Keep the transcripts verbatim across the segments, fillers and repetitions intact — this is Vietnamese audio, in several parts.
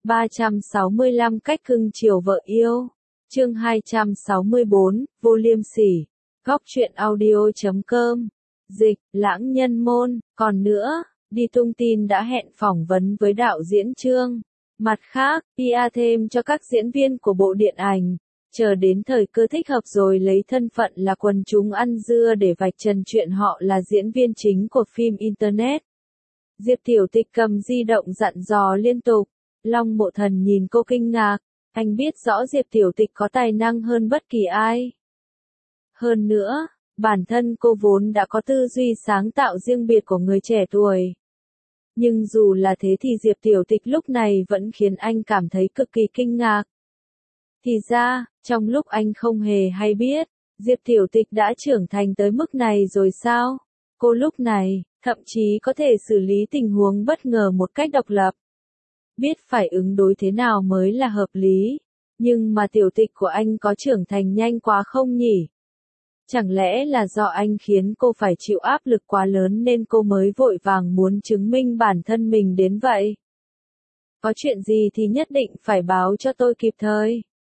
ba trăm sáu mươi lăm cách cưng chiều vợ yêu. Chương hai trăm sáu mươi bốn, vô liêm sỉ. Góc truyện audio chấm com. Dịch, Lãng Nhân Môn. Còn nữa, đi tung tin đã hẹn phỏng vấn với đạo diễn Trương. Mặt khác, pê e thêm cho các diễn viên của bộ điện ảnh. Chờ đến thời cơ thích hợp rồi lấy thân phận là quần chúng ăn dưa để vạch trần chuyện họ là diễn viên chính của phim Internet. Diệp Tiểu Tịch cầm di động dặn dò liên tục. Long Mộ Thần nhìn cô kinh ngạc. Anh biết rõ Diệp Tiểu Tịch có tài năng hơn bất kỳ ai. Hơn nữa, bản thân cô vốn đã có tư duy sáng tạo riêng biệt của người trẻ tuổi. Nhưng dù là thế thì Diệp Tiểu Tịch lúc này vẫn khiến anh cảm thấy cực kỳ kinh ngạc. Thì ra, trong lúc anh không hề hay biết, Diệp Tiểu Tịch đã trưởng thành tới mức này rồi sao? Cô lúc này, thậm chí có thể xử lý tình huống bất ngờ một cách độc lập. Biết phải ứng đối thế nào mới là hợp lý. Nhưng mà Tiểu Tịch của anh có trưởng thành nhanh quá không nhỉ? Chẳng lẽ là do anh khiến cô phải chịu áp lực quá lớn nên cô mới vội vàng muốn chứng minh bản thân mình đến vậy? Có chuyện gì thì nhất định phải báo cho tôi kịp thời.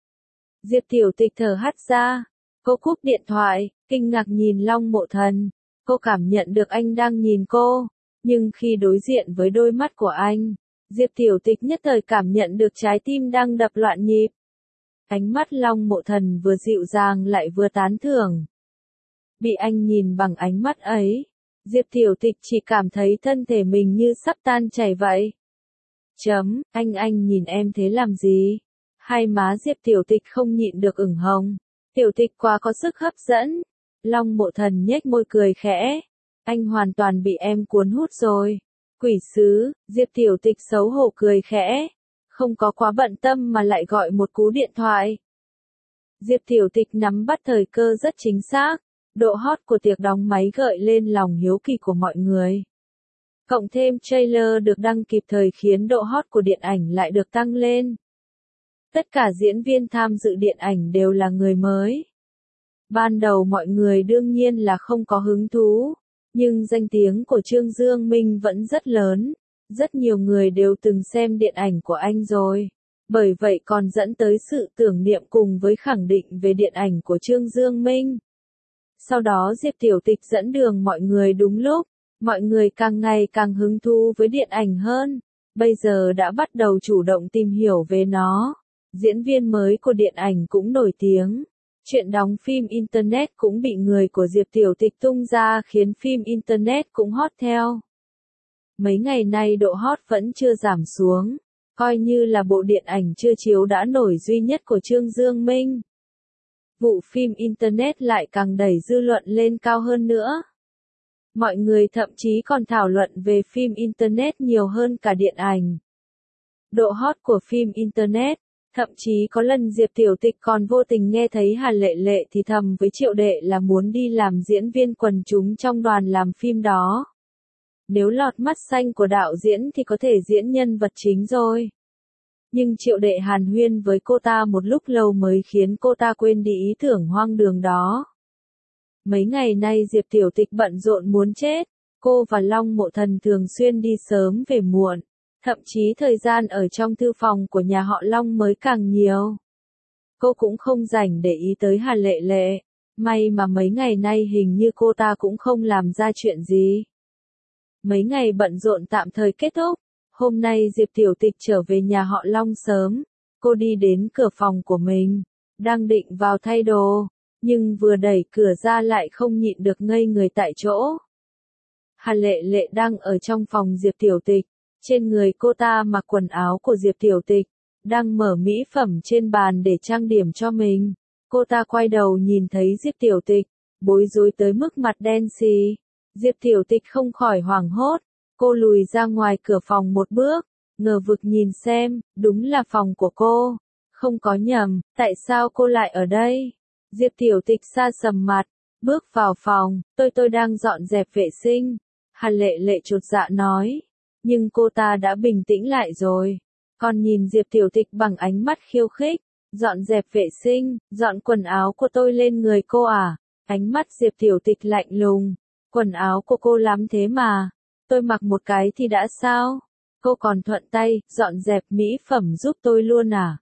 Diệp Tiểu Tịch thở hắt ra. Cô cúp điện thoại, kinh ngạc nhìn Long Mộ Thần. Cô cảm nhận được anh đang nhìn cô. Nhưng khi đối diện với đôi mắt của anh, Diệp Tiểu Tịch nhất thời cảm nhận được trái tim đang đập loạn nhịp. Ánh mắt Long Mộ Thần vừa dịu dàng lại vừa tán thưởng. Bị anh nhìn bằng ánh mắt ấy, Diệp Tiểu Tịch chỉ cảm thấy thân thể mình như sắp tan chảy vậy. Chấm, anh anh nhìn em thế làm gì? Hai má Diệp Tiểu Tịch không nhịn được ửng hồng. Tiểu Tịch quá có sức hấp dẫn. Long Mộ Thần nhếch môi cười khẽ. Anh hoàn toàn bị em cuốn hút rồi. Quỷ sứ, Diệp Tiểu Tịch xấu hổ cười khẽ. Không có quá bận tâm mà lại gọi một cú điện thoại. Diệp Tiểu Tịch nắm bắt thời cơ rất chính xác. Độ hot của tiệc đóng máy gợi lên lòng hiếu kỳ của mọi người. Cộng thêm trailer được đăng kịp thời khiến độ hot của điện ảnh lại được tăng lên. Tất cả diễn viên tham dự điện ảnh đều là người mới. Ban đầu mọi người đương nhiên là không có hứng thú, nhưng danh tiếng của Trương Dương Minh vẫn rất lớn. Rất nhiều người đều từng xem điện ảnh của anh rồi. Bởi vậy còn dẫn tới sự tưởng niệm cùng với khẳng định về điện ảnh của Trương Dương Minh. Sau đó Diệp Tiểu Tịch dẫn đường mọi người đúng lúc. Mọi người càng ngày càng hứng thú với điện ảnh hơn. Bây giờ đã bắt đầu chủ động tìm hiểu về nó. Diễn viên mới của điện ảnh cũng nổi tiếng. Chuyện đóng phim Internet cũng bị người của Diệp Tiểu Tịch tung ra khiến phim Internet cũng hot theo. Mấy ngày nay độ hot vẫn chưa giảm xuống. Coi như là bộ điện ảnh chưa chiếu đã nổi duy nhất của Trương Dương Minh. Vụ phim Internet lại càng đẩy dư luận lên cao hơn nữa. Mọi người thậm chí còn thảo luận về phim Internet nhiều hơn cả điện ảnh. Độ hot của phim Internet. Thậm chí có lần Diệp Tiểu Tịch còn vô tình nghe thấy Hà Lệ Lệ thì thầm với Triệu Đệ là muốn đi làm diễn viên quần chúng trong đoàn làm phim đó. Nếu lọt mắt xanh của đạo diễn thì có thể diễn nhân vật chính rồi. Nhưng Triệu Đệ hàn huyên với cô ta một lúc lâu mới khiến cô ta quên đi ý tưởng hoang đường đó. Mấy ngày nay Diệp Tiểu Tịch bận rộn muốn chết. Cô và Long Mộ Thần thường xuyên đi sớm về muộn. Thậm chí thời gian ở trong thư phòng của nhà họ Long mới càng nhiều. Cô cũng không rảnh để ý tới Hà Lệ Lệ. May mà mấy ngày nay hình như cô ta cũng không làm ra chuyện gì. Mấy ngày bận rộn tạm thời kết thúc. Hôm nay Diệp Tiểu Tịch trở về nhà họ Long sớm. Cô đi đến cửa phòng của mình. Đang định vào thay đồ. Nhưng vừa đẩy cửa ra lại không nhịn được ngây người tại chỗ. Hà Lệ Lệ đang ở trong phòng Diệp Tiểu Tịch. Trên người cô ta mặc quần áo của Diệp Tiểu Tịch, đang mở mỹ phẩm trên bàn để trang điểm cho mình. Cô ta quay đầu nhìn thấy Diệp Tiểu Tịch, bối rối tới mức mặt đen xì. Diệp Tiểu Tịch không khỏi hoảng hốt, cô lùi ra ngoài cửa phòng một bước, ngờ vực nhìn xem, đúng là phòng của cô. Không có nhầm, tại sao cô lại ở đây? Diệp Tiểu Tịch sa sầm mặt, bước vào phòng, tôi tôi đang dọn dẹp vệ sinh. Hà Lệ Lệ chột dạ nói. Nhưng cô ta đã bình tĩnh lại rồi. Còn nhìn Diệp Tiểu Tịch bằng ánh mắt khiêu khích. Dọn dẹp vệ sinh, dọn quần áo của tôi lên người cô à? Ánh mắt Diệp Tiểu Tịch lạnh lùng. Quần áo của cô lắm thế mà. Tôi mặc một cái thì đã sao? cô còn thuận tay, dọn dẹp mỹ phẩm giúp tôi luôn à?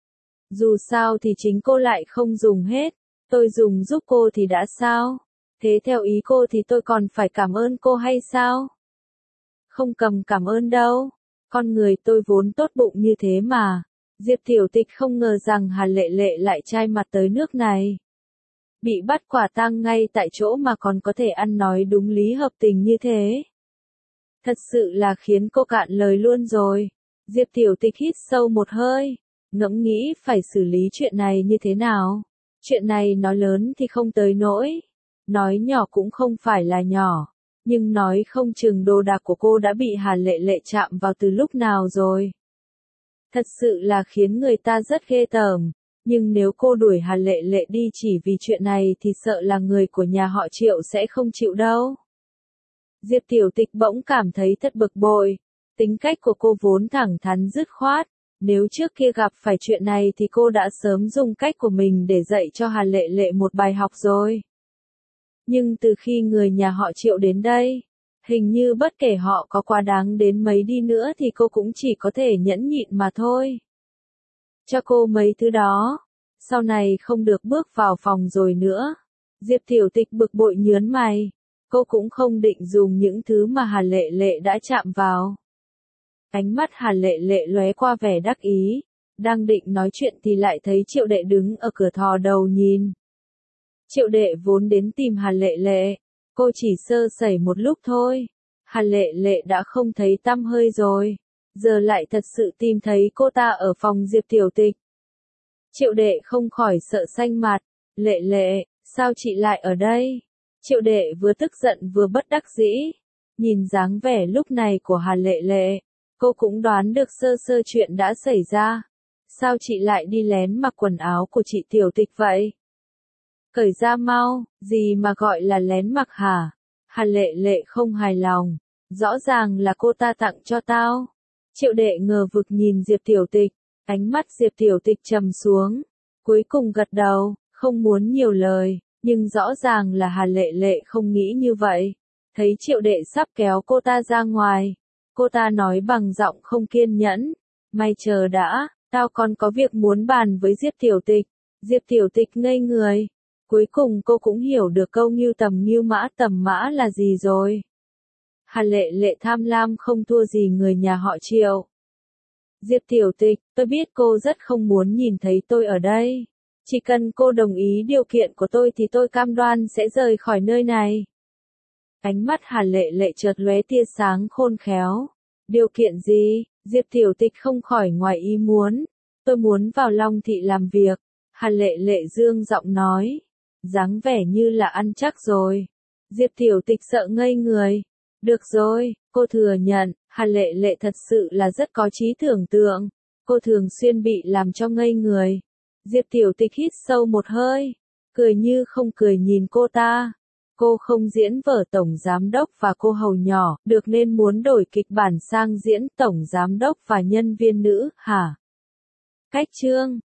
Dù sao thì chính cô lại không dùng hết, tôi dùng giúp cô thì đã sao? Thế theo ý cô thì tôi còn phải cảm ơn cô hay sao? Không cầm cảm ơn đâu, con người tôi vốn tốt bụng như thế mà. Diệp Tiểu Tịch không ngờ rằng Hà Lệ Lệ lại chai mặt tới nước này. Bị bắt quả tang ngay tại chỗ mà còn có thể ăn nói đúng lý hợp tình như thế. Thật sự là khiến cô cạn lời luôn rồi. Diệp Tiểu Tịch hít sâu một hơi, ngẫm nghĩ phải xử lý chuyện này như thế nào. Chuyện này nói lớn thì không tới nỗi, nói nhỏ cũng không phải là nhỏ, nhưng nói không chừng đồ đạc của cô đã bị Hà Lệ Lệ chạm vào từ lúc nào rồi. Thật sự là khiến người ta rất ghê tởm, nhưng nếu cô đuổi Hà Lệ Lệ đi chỉ vì chuyện này thì sợ là người của nhà họ Triệu sẽ không chịu đâu. Diệp Tiểu Tịch bỗng cảm thấy thật bực bội, tính cách của cô vốn thẳng thắn dứt khoát, nếu trước kia gặp phải chuyện này thì cô đã sớm dùng cách của mình để dạy cho Hà Lệ Lệ một bài học rồi. Nhưng từ khi người nhà họ Triệu đến đây, hình như bất kể họ có quá đáng đến mấy đi nữa thì cô cũng chỉ có thể nhẫn nhịn mà thôi. Cho cô mấy thứ đó, sau này không được bước vào phòng rồi nữa. Diệp Tiểu Tịch bực bội nhớn mày, cô cũng không định dùng những thứ mà Hà Lệ Lệ đã chạm vào. Ánh mắt Hà Lệ Lệ lóe qua vẻ đắc ý, đang định nói chuyện thì lại thấy Triệu Đệ đứng ở cửa thò đầu nhìn. Triệu Đệ vốn đến tìm Hà Lệ Lệ, cô chỉ sơ sẩy một lúc thôi, Hà Lệ Lệ đã không thấy tăm hơi rồi, giờ lại thật sự tìm thấy cô ta ở phòng Diệp Tiểu Tịch. Triệu Đệ không khỏi sợ xanh mặt, Lệ Lệ, sao chị lại ở đây? Triệu Đệ vừa tức giận vừa bất đắc dĩ, nhìn dáng vẻ lúc này của Hà Lệ Lệ, cô cũng đoán được sơ sơ chuyện đã xảy ra. Sao chị lại đi lén mặc quần áo của chị Tiểu Tịch vậy? Cởi ra mau, gì mà gọi là lén mặc hả? Hà Lệ Lệ không hài lòng, rõ ràng là cô ta tặng cho tao. Triệu Đệ ngờ vực nhìn Diệp Tiểu Tịch, ánh mắt Diệp Tiểu Tịch trầm xuống, cuối cùng gật đầu, không muốn nhiều lời, nhưng rõ ràng là Hà Lệ Lệ không nghĩ như vậy. Thấy Triệu Đệ sắp kéo cô ta ra ngoài, cô ta nói bằng giọng không kiên nhẫn, mày chờ đã, tao còn có việc muốn bàn với Diệp Tiểu Tịch. Diệp Tiểu Tịch ngây người, cuối cùng cô cũng hiểu được câu ngưu tầm ngưu mã tầm mã là gì rồi. Hà Lệ Lệ tham lam không thua gì người nhà họ Triệu. Diệp Tiểu Tịch, tôi biết cô rất không muốn nhìn thấy tôi ở đây. Chỉ cần cô đồng ý điều kiện của tôi thì tôi cam đoan sẽ rời khỏi nơi này. Ánh mắt Hà Lệ Lệ chợt lóe tia sáng khôn khéo. Điều kiện gì? Diệp Tiểu Tịch không khỏi ngoài ý muốn. Tôi muốn vào Long Thị làm việc. Hà Lệ Lệ dương giọng nói. Dáng vẻ như là ăn chắc rồi. Diệp Tiểu Tịch sợ ngây người. Được rồi, cô thừa nhận, Hà Lệ Lệ thật sự là rất có trí tưởng tượng. Cô thường xuyên bị làm cho ngây người. Diệp Tiểu Tịch hít sâu một hơi, cười như không cười nhìn cô ta. Cô không diễn vở tổng giám đốc và cô hầu nhỏ, được nên muốn đổi kịch bản sang diễn tổng giám đốc và nhân viên nữ, hả? Cách chương